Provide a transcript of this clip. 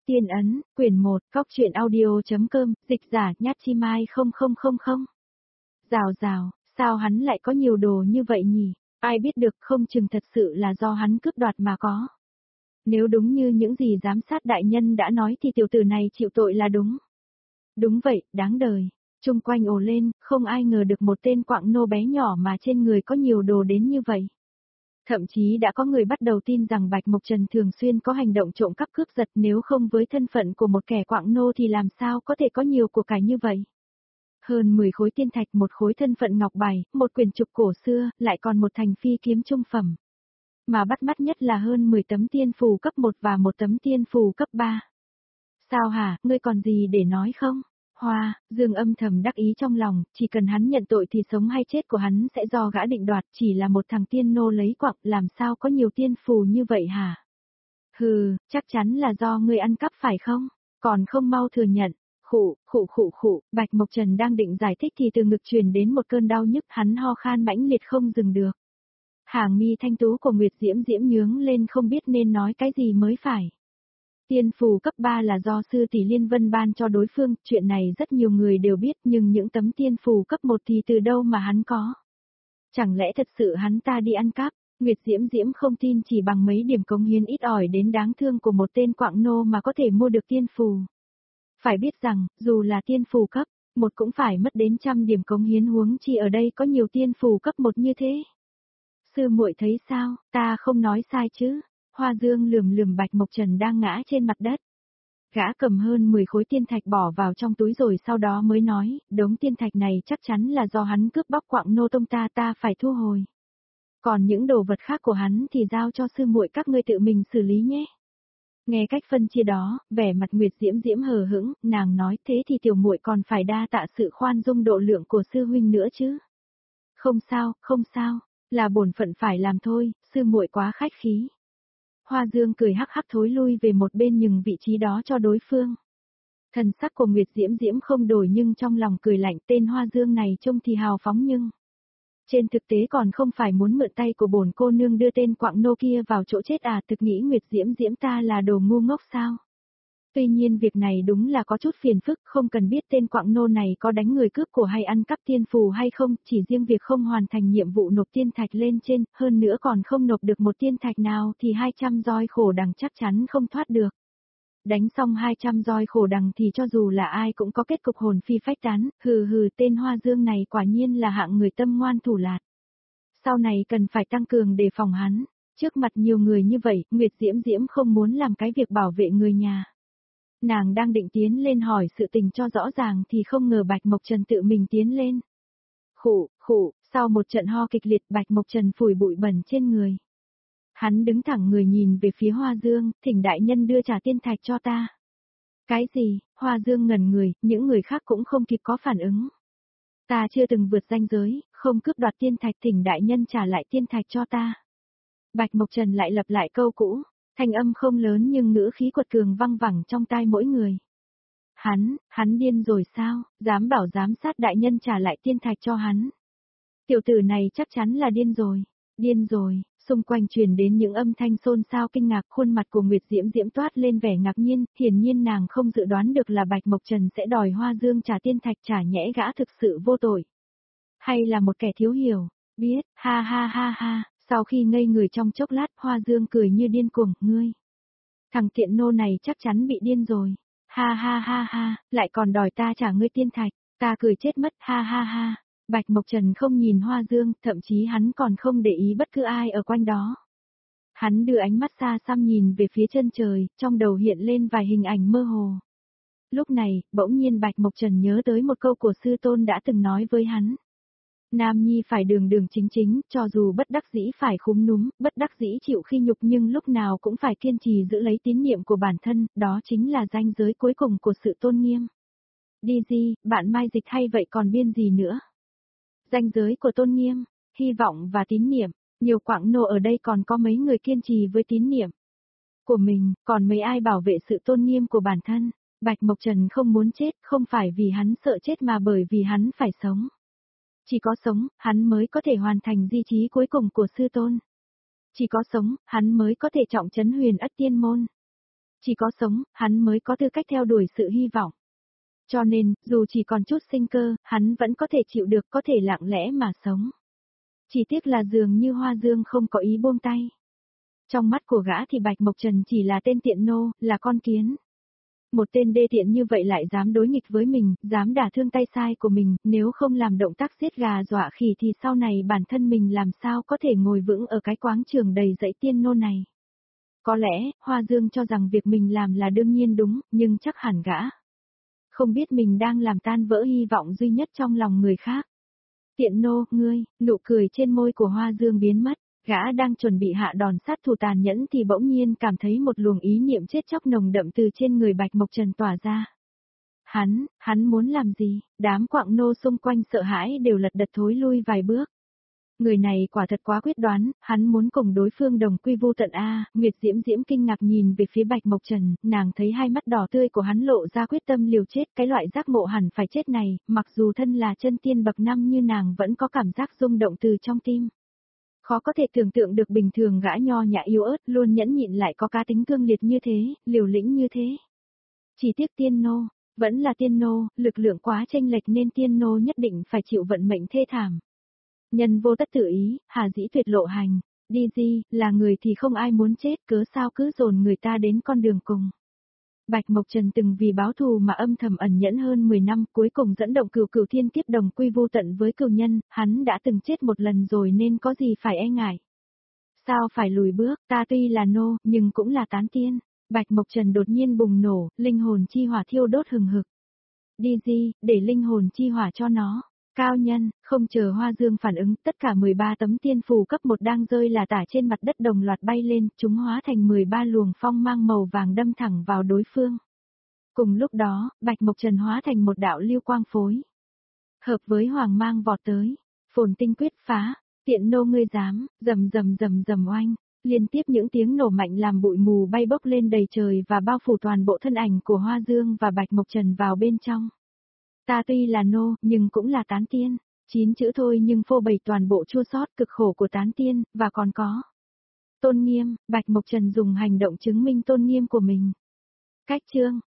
Tiên ấn, quyển 1, Cóc truyện audio.com, dịch giả Nhát Chi Mai 0000. Rào rào, sao hắn lại có nhiều đồ như vậy nhỉ? Ai biết được, không chừng thật sự là do hắn cướp đoạt mà có. Nếu đúng như những gì giám sát đại nhân đã nói thì tiểu tử này chịu tội là đúng. Đúng vậy, đáng đời. Chung quanh ồ lên, không ai ngờ được một tên quạng nô bé nhỏ mà trên người có nhiều đồ đến như vậy. Thậm chí đã có người bắt đầu tin rằng Bạch Mộc Trần thường xuyên có hành động trộm cắp cướp giật, nếu không với thân phận của một kẻ quạng nô thì làm sao có thể có nhiều của cải như vậy. Hơn 10 khối tiên thạch, một khối thân phận ngọc bài, một quyển trục cổ xưa, lại còn một thành phi kiếm trung phẩm. Mà bắt mắt nhất là hơn 10 tấm tiên phù cấp 1 và một tấm tiên phù cấp 3. Sao hả, ngươi còn gì để nói không? Hoa, Dương âm thầm đắc ý trong lòng, chỉ cần hắn nhận tội thì sống hay chết của hắn sẽ do gã định đoạt, chỉ là một thằng tiên nô lấy quặng, làm sao có nhiều tiên phù như vậy hả? Hừ, chắc chắn là do ngươi ăn cắp phải không? Còn không mau thừa nhận. Khụ, Bạch Mộc Trần đang định giải thích thì từ ngực truyền đến một cơn đau nhức, hắn ho khan mãnh liệt không dừng được. Hàng mi thanh tú của Nguyệt Diễm Diễm nhướng lên không biết nên nói cái gì mới phải. Tiên phù cấp 3 là do sư tỷ Liên Vân ban cho đối phương, chuyện này rất nhiều người đều biết nhưng những tấm tiên phù cấp 1 thì từ đâu mà hắn có. Chẳng lẽ thật sự hắn ta đi ăn cắp? Nguyệt Diễm Diễm không tin chỉ bằng mấy điểm cống hiến ít ỏi đến đáng thương của một tên quạng nô mà có thể mua được tiên phù. Phải biết rằng, dù là tiên phù cấp 1 cũng phải mất đến trăm điểm cống hiến, huống chi ở đây có nhiều tiên phù cấp 1 như thế. Sư muội thấy sao, ta không nói sai chứ? Hoa Dương lườm lườm Bạch Mộc Trần đang ngã trên mặt đất. Gã cầm hơn 10 khối tiên thạch bỏ vào trong túi rồi sau đó mới nói, đống tiên thạch này chắc chắn là do hắn cướp bóc quạng nô tông ta phải thu hồi. Còn những đồ vật khác của hắn thì giao cho sư muội các ngươi tự mình xử lý nhé. Nghe cách phân chia đó, vẻ mặt Nguyệt Diễm Diễm hờ hững, nàng nói thế thì tiểu muội còn phải đa tạ sự khoan dung độ lượng của sư huynh nữa chứ. Không sao, là bổn phận phải làm thôi, sư muội quá khách khí. Hoa Dương cười hắc hắc thối lui về một bên nhường vị trí đó cho đối phương. Thần sắc của Nguyệt Diễm Diễm không đổi nhưng trong lòng cười lạnh, tên Hoa Dương này trông thì hào phóng nhưng trên thực tế còn không phải muốn mượn tay của bổn cô nương đưa tên quạng nô kia vào chỗ chết à, thực nghĩ Nguyệt Diễm Diễm ta là đồ ngu ngốc sao? Tuy nhiên việc này đúng là có chút phiền phức, không cần biết tên quạng nô này có đánh người cướp của hay ăn cắp tiên phù hay không, chỉ riêng việc không hoàn thành nhiệm vụ nộp tiên thạch lên trên, hơn nữa còn không nộp được một tiên thạch nào thì 200 roi khổ đằng chắc chắn không thoát được. Đánh xong 200 roi khổ đằng thì cho dù là ai cũng có kết cục hồn phi phách tán, tên Hoa Dương này quả nhiên là hạng người tâm ngoan thủ lạt. Sau này cần phải tăng cường đề phòng hắn, trước mặt nhiều người như vậy, Nguyệt Diễm Diễm không muốn làm cái việc bảo vệ người nhà. Nàng đang định tiến lên hỏi sự tình cho rõ ràng thì không ngờ Bạch Mộc Trần tự mình tiến lên. Sau một trận ho kịch liệt Bạch Mộc Trần phủi bụi bẩn trên người. Hắn đứng thẳng người nhìn về phía Hoa Dương, thỉnh đại nhân đưa trả tiên thạch cho ta. Cái gì? Hoa Dương ngẩn người, những người khác cũng không kịp có phản ứng. Ta chưa từng vượt ranh giới, không cướp đoạt tiên thạch, thỉnh đại nhân trả lại tiên thạch cho ta. Bạch Mộc Trần lại lặp lại câu cũ, thanh âm không lớn nhưng ngữ khí quật cường văng vẳng trong tai mỗi người. Hắn điên rồi sao, dám bảo giám sát đại nhân trả lại tiên thạch cho hắn. Tiểu tử này chắc chắn là điên rồi, xung quanh truyền đến những âm thanh xôn xao kinh ngạc, khuôn mặt của Nguyệt Diễm Diễm toát lên vẻ ngạc nhiên, hiển nhiên nàng không dự đoán được là Bạch Mộc Trần sẽ đòi Hoa Dương trả tiên thạch, trả nhẽ gã thực sự vô tội. Hay là một kẻ thiếu hiểu, biết, ha, sau khi ngây người trong chốc lát Hoa Dương cười như điên cuồng, ngươi. Thằng tiện nô này chắc chắn bị điên rồi, ha, lại còn đòi ta trả ngươi tiên thạch, ta cười chết mất, ha. Bạch Mộc Trần không nhìn Hoa Dương, thậm chí hắn còn không để ý bất cứ ai ở quanh đó. Hắn đưa ánh mắt xa xăm nhìn về phía chân trời, trong đầu hiện lên vài hình ảnh mơ hồ. Lúc này, bỗng nhiên Bạch Mộc Trần nhớ tới một câu của sư tôn đã từng nói với hắn. Nam nhi phải đường đường chính chính, cho dù bất đắc dĩ phải khúm núm, bất đắc dĩ chịu khi nhục nhưng lúc nào cũng phải kiên trì giữ lấy tín niệm của bản thân, đó chính là ranh giới cuối cùng của sự tôn nghiêm. Đi gì, bạn Mai Dịch hay vậy còn biên gì nữa? Ranh giới của tôn nghiêm, hy vọng và tín niệm, nhiều quạng nô ở đây còn có mấy người kiên trì với tín niệm của mình, còn mấy ai bảo vệ sự tôn nghiêm của bản thân. Bạch Mộc Trần không muốn chết, không phải vì hắn sợ chết mà bởi vì hắn phải sống. Chỉ có sống, hắn mới có thể hoàn thành di chí cuối cùng của sư tôn. Chỉ có sống, hắn mới có thể trọng trấn Huyền Ất Tiên Môn. Chỉ có sống, hắn mới có tư cách theo đuổi sự hy vọng. Cho nên, dù chỉ còn chút sinh cơ, hắn vẫn có thể chịu được, có thể lặng lẽ mà sống. Chỉ tiếc là dường như Hoa Dương không có ý buông tay. Trong mắt của gã thì Bạch Mộc Trần chỉ là tên tiện nô, là con kiến. Một tên đê tiện như vậy lại dám đối nghịch với mình, dám đả thương tay sai của mình, nếu không làm động tác giết gà dọa khỉ thì sau này bản thân mình làm sao có thể ngồi vững ở cái quáng trường đầy dẫy tiên nô này. Có lẽ, Hoa Dương cho rằng việc mình làm là đương nhiên đúng, nhưng chắc hẳn gã không biết mình đang làm tan vỡ hy vọng duy nhất trong lòng người khác. Tiện nô, ngươi, nụ cười trên môi của Hoa Dương biến mất, gã đang chuẩn bị hạ đòn sát thủ tàn nhẫn thì bỗng nhiên cảm thấy một luồng ý niệm chết chóc nồng đậm từ trên người Bạch Mộc Trần tỏa ra. Hắn muốn làm gì? Đám quạng nô xung quanh sợ hãi đều lật đật thối lui vài bước. Người này quả thật quá quyết đoán, hắn muốn cùng đối phương đồng quy vu tận a. Nguyệt Diễm Diễm kinh ngạc nhìn về phía Bạch Mộc Trần, nàng thấy hai mắt đỏ tươi của hắn lộ ra quyết tâm liều chết, cái loại giác ngộ hẳn phải chết này, mặc dù thân là chân tiên bậc 5 như nàng vẫn có cảm giác rung động từ trong tim. Khó có thể tưởng tượng được bình thường gã nho nhã yếu ớt luôn nhẫn nhịn lại có cá tính cương liệt như thế, liều lĩnh như thế. Chỉ tiếc tiên nô, vẫn là tiên nô, lực lượng quá chênh lệch nên tiên nô nhất định phải chịu vận mệnh thê thảm. Nhân vô tất tự ý, hà dĩ tuyệt lộ hành, đi di, là người thì không ai muốn chết, cớ sao cứ dồn người ta đến con đường cùng. Bạch Mộc Trần từng vì báo thù mà âm thầm ẩn nhẫn hơn 10 năm, cuối cùng dẫn động cửu cửu thiên kiếp đồng quy vu tận với cửu nhân, hắn đã từng chết một lần rồi nên có gì phải e ngại. Sao phải lùi bước, ta tuy là nô, nhưng cũng là tán tiên. Bạch Mộc Trần đột nhiên bùng nổ, linh hồn chi hỏa thiêu đốt hừng hực. Đi di, để linh hồn chi hỏa cho nó. Cao nhân, không chờ Hoa Dương phản ứng, tất cả 13 tấm tiên phù cấp 1 đang rơi là tả trên mặt đất đồng loạt bay lên, chúng hóa thành 13 luồng phong mang màu vàng đâm thẳng vào đối phương. Cùng lúc đó, Bạch Mộc Trần hóa thành một đạo lưu quang phối. Hợp với hoàng mang vọt tới, phồn tinh quyết phá, tiện nô ngươi dám, rầm rầm rầm rầm oanh, liên tiếp những tiếng nổ mạnh làm bụi mù bay bốc lên đầy trời và bao phủ toàn bộ thân ảnh của Hoa Dương và Bạch Mộc Trần vào bên trong. Ta tuy là nô, nhưng cũng là tán tiên. 9 chữ thôi nhưng phô bày toàn bộ chua xót cực khổ của tán tiên, và còn có tôn nghiêm, Bạch Mộc Trần dùng hành động chứng minh tôn nghiêm của mình. Cách chương